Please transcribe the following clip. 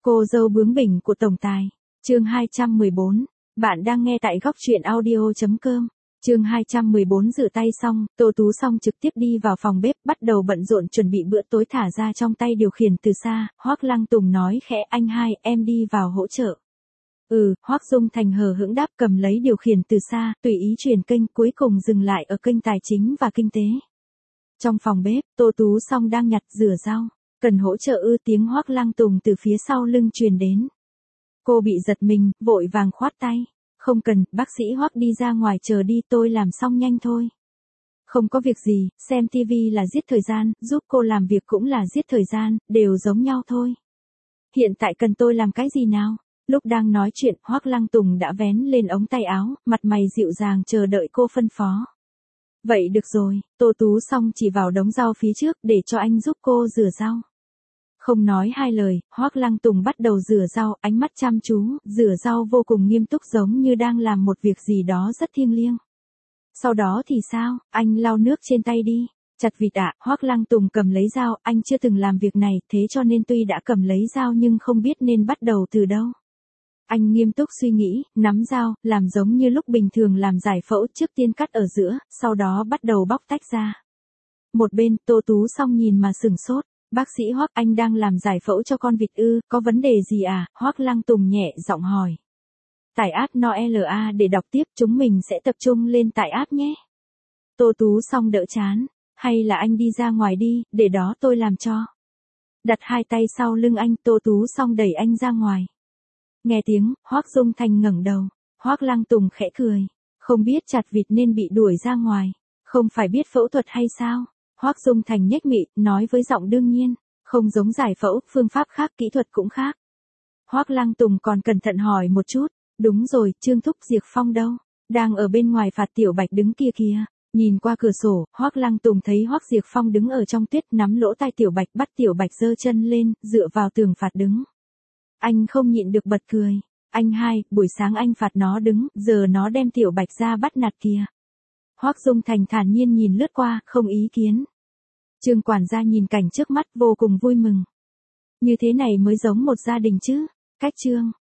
Cô dâu bướng bỉnh của tổng tài. Chương 214. Bạn đang nghe tại góc truyện audio.com. Chương 214 rửa tay xong, Tô Tú xong trực tiếp đi vào phòng bếp, bắt đầu bận rộn chuẩn bị bữa tối thả ra trong tay điều khiển từ xa. Hoắc Lăng Tùng nói khẽ, anh hai, em đi vào hỗ trợ. Hoắc Dung Thành hờ hững đáp, cầm lấy điều khiển từ xa, tùy ý chuyển kênh, cuối cùng dừng lại ở kênh tài chính và kinh tế. Trong phòng bếp, Tô Tú xong đang nhặt rửa rau. Cần hỗ trợ tiếng Hoắc Lăng Tùng từ phía sau lưng truyền đến. Cô bị giật mình, vội vàng khoát tay. Không cần, bác sĩ Hoắc đi ra ngoài chờ đi, tôi làm xong nhanh thôi. Không có việc gì, xem tivi là giết thời gian, giúp cô làm việc cũng là giết thời gian, đều giống nhau thôi. Hiện tại cần tôi làm cái gì nào? Lúc đang nói chuyện, Hoắc Lăng Tùng đã vén lên ống tay áo, mặt mày dịu dàng chờ đợi cô phân phó. Vậy được rồi, Tô Tú xong chỉ vào đống rau phía trước để cho anh giúp cô rửa rau. Không nói hai lời, Hoắc Lăng Tùng bắt đầu rửa rau, ánh mắt chăm chú, rửa rau vô cùng nghiêm túc giống như đang làm một việc gì đó rất thiêng liêng. Sau đó thì sao, anh lau nước trên tay đi. Chặt vịt ạ, Hoắc Lăng Tùng cầm lấy dao, anh chưa từng làm việc này, thế cho nên tuy đã cầm lấy dao nhưng không biết nên bắt đầu từ đâu. Anh nghiêm túc suy nghĩ, nắm dao, làm giống như lúc bình thường làm giải phẫu, trước tiên cắt ở giữa, sau đó bắt đầu bóc tách ra. Một bên, Tô Tú xong nhìn mà sửng sốt. Bác sĩ Hoắc, anh đang làm giải phẫu cho con vịt có vấn đề gì à? Hoắc Lăng Tùng nhẹ giọng hỏi. Tải app NOLA để đọc tiếp, chúng mình sẽ tập trung lên tải app nhé. Tô Tú xong đỡ chán. Hay là anh đi ra ngoài đi, để đó tôi làm cho. Đặt hai tay sau lưng anh, Tô Tú xong đẩy anh ra ngoài. Nghe tiếng, Hoắc Dung Thành ngẩng đầu. Hoắc Lăng Tùng khẽ cười. Không biết chặt vịt nên bị đuổi ra ngoài. Không phải biết phẫu thuật hay sao? Hoắc Dung Thành nhếch miệng, nói với giọng đương nhiên, không giống giải phẫu, phương pháp khác, kỹ thuật cũng khác. Hoắc Lăng Tùng còn cẩn thận hỏi một chút, đúng rồi, Trương Thúc Diệp Phong đâu? Đang ở bên ngoài phạt Tiểu Bạch đứng kia kìa. Nhìn qua cửa sổ, Hoắc Lăng Tùng thấy Hoắc Diệp Phong đứng ở trong tuyết, nắm lỗ tai Tiểu Bạch, bắt Tiểu Bạch giơ chân lên, dựa vào tường phạt đứng. Anh không nhịn được bật cười. Anh hai, buổi sáng anh phạt nó đứng, giờ nó đem Tiểu Bạch ra bắt nạt kìa. Hoắc Dung Thành thản nhiên nhìn lướt qua, không ý kiến. Trương quản gia nhìn cảnh trước mắt vô cùng vui mừng. Như thế này mới giống một gia đình chứ. Cách Trương